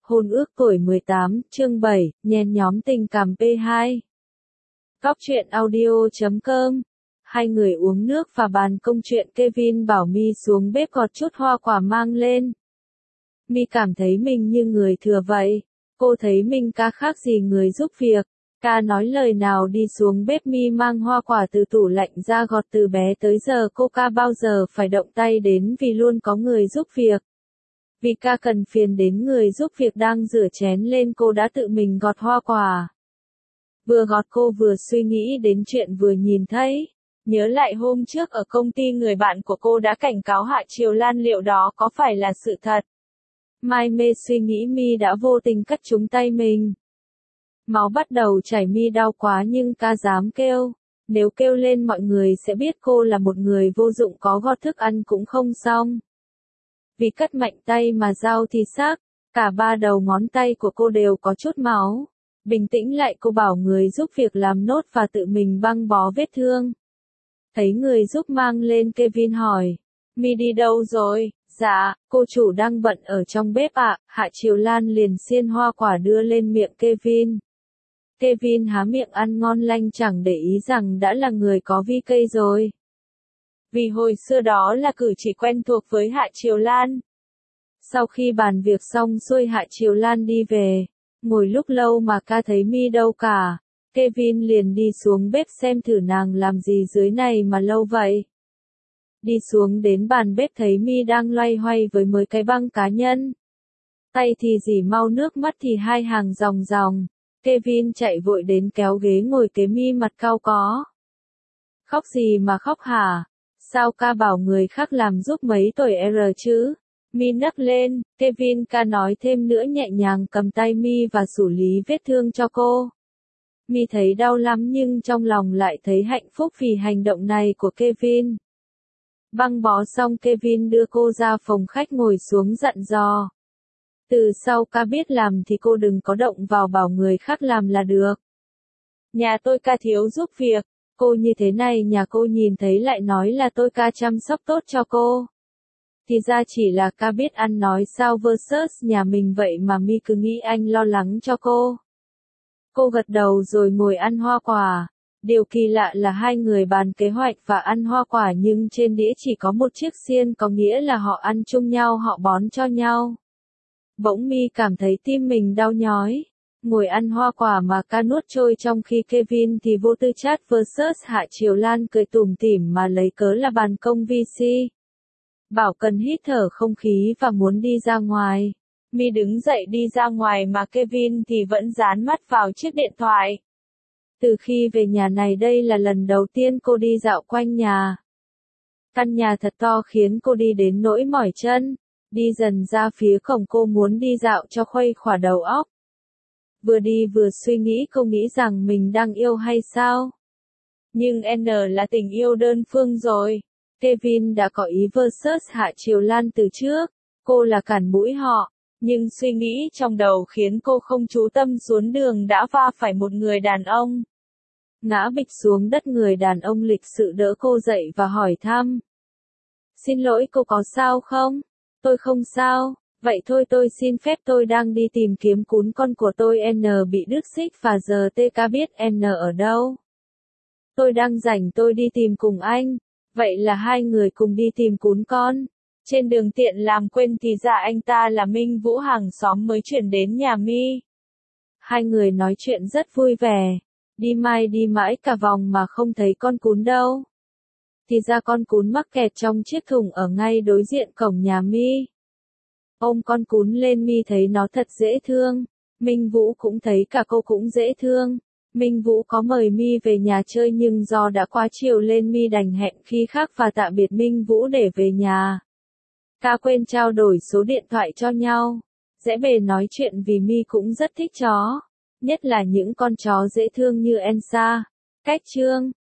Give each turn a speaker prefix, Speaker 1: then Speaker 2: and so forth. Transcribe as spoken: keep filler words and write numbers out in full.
Speaker 1: Hôn ước tuổi mười tám, chương bảy, nhen nhóm tình cảm pê hai. Góc truyện audio chấm com. Hai người uống nước và bàn công chuyện. Kevin bảo My xuống bếp gọt chút hoa quả mang lên. My cảm thấy mình như người thừa vậy. Cô thấy mình ca khác gì người giúp việc. Ca nói lời nào đi xuống bếp My mang hoa quả từ tủ lạnh ra gọt. Từ bé tới giờ cô ca bao giờ phải động tay đến vì luôn có người giúp việc. Vì ca cần phiền đến người giúp việc đang rửa chén lên cô đã tự mình gọt hoa quả. Vừa gọt cô vừa suy nghĩ đến chuyện vừa nhìn thấy. Nhớ lại hôm trước ở công ty người bạn của cô đã cảnh cáo Hạ Triều Lan, liệu đó có phải là sự thật? Mai mê suy nghĩ My đã vô tình cắt trúng tay mình. Máu bắt đầu chảy, My đau quá nhưng ca dám kêu. Nếu kêu lên mọi người sẽ biết cô là một người vô dụng, có gọt thức ăn cũng không xong. Vì cắt mạnh tay mà dao thì xác, cả ba đầu ngón tay của cô đều có chút máu. Bình tĩnh lại cô bảo người giúp việc làm nốt và tự mình băng bó vết thương. Thấy người giúp mang lên, Kevin hỏi, My đi đâu rồi? Dạ, cô chủ đang bận ở trong bếp ạ. Hạ Triều Lan liền xiên hoa quả đưa lên miệng Kevin. Kevin há miệng ăn ngon lành, chẳng để ý rằng đã là người có vi cây rồi. Vì hồi xưa đó là cử chỉ quen thuộc với Hạ Triều Lan. Sau khi bàn việc xong xuôi, Hạ Triều Lan đi về. Ngồi lúc lâu mà ca thấy My đâu cả. Kevin liền đi xuống bếp xem thử nàng làm gì dưới này mà lâu vậy. Đi xuống đến bàn bếp thấy My đang loay hoay với mấy cái băng cá nhân. Tay thì rỉ mau nước, mắt thì hai hàng dòng dòng. Kevin chạy vội đến kéo ghế ngồi kế My, mặt cau có. Khóc gì mà khóc hả? Sao ca bảo người khác làm giúp mấy tuổi R chứ? My nấc lên, Kevin ca nói thêm nữa, nhẹ nhàng cầm tay My và xử lý vết thương cho cô. My thấy đau lắm nhưng trong lòng lại thấy hạnh phúc vì hành động này của Kevin. Băng bó xong, Kevin đưa cô ra phòng khách ngồi xuống dặn dò. Từ sau ca biết làm thì cô đừng có động vào, bảo người khác làm là được. Nhà tôi ca thiếu giúp việc. Cô như thế này nhà cô nhìn thấy lại nói là tôi ca chăm sóc tốt cho cô. Thì ra chỉ là ca biết ăn nói sao versus nhà mình vậy mà My cứ nghĩ anh lo lắng cho cô. Cô gật đầu rồi ngồi ăn hoa quả. Điều kỳ lạ là hai người bàn kế hoạch và ăn hoa quả nhưng trên đĩa chỉ có một chiếc xiên, có nghĩa là họ ăn chung nhau, họ bón cho nhau. Bỗng My cảm thấy tim mình đau nhói. Ngồi ăn hoa quả mà ca nuốt trôi, trong khi Kevin thì vô tư chat versus Hạ Triều Lan cười tủm tỉm mà lấy cớ là bàn công vê xê. Bảo cần hít thở không khí và muốn đi ra ngoài. My đứng dậy đi ra ngoài mà Kevin thì vẫn dán mắt vào chiếc điện thoại. Từ khi về nhà này đây là lần đầu tiên cô đi dạo quanh nhà. Căn nhà thật to khiến cô đi đến nỗi mỏi chân. Đi dần ra phía cổng, cô muốn đi dạo cho khuây khỏa đầu óc. Vừa đi vừa suy nghĩ, cô nghĩ rằng mình đang yêu hay sao? Nhưng N là tình yêu đơn phương rồi. Kevin đã có ý versus Hạ Triều Lan từ trước. Cô là cản mũi họ. Nhưng suy nghĩ trong đầu khiến cô không chú tâm, xuống đường đã va phải một người đàn ông. Ngã bịch xuống đất, người đàn ông lịch sự đỡ cô dậy và hỏi thăm. Xin lỗi, cô có sao không? Tôi không sao. Vậy thôi, tôi xin phép, tôi đang đi tìm kiếm cún con của tôi. N bị đứt xích và giờ tê ca biết N ở đâu. Tôi đang rảnh, tôi đi tìm cùng anh. Vậy là hai người cùng đi tìm cún con. Trên đường tiện làm quên thì ra anh ta là Minh Vũ, hàng xóm mới chuyển đến nhà My. Hai người nói chuyện rất vui vẻ. Đi mai đi mãi cả vòng mà không thấy con cún đâu. Thì ra con cún mắc kẹt trong chiếc thùng ở ngay đối diện cổng nhà My. Ôm con cún lên, My thấy nó thật dễ thương. Minh Vũ cũng thấy cả cô cũng dễ thương. Minh Vũ có mời My về nhà chơi nhưng do đã quá chiều lên, My đành hẹn khi khác và tạm biệt Minh Vũ để về nhà. Ca quên trao đổi số điện thoại cho nhau. Dễ bề nói chuyện vì My cũng rất thích chó. Nhất là những con chó dễ thương như Elsa. Cách chương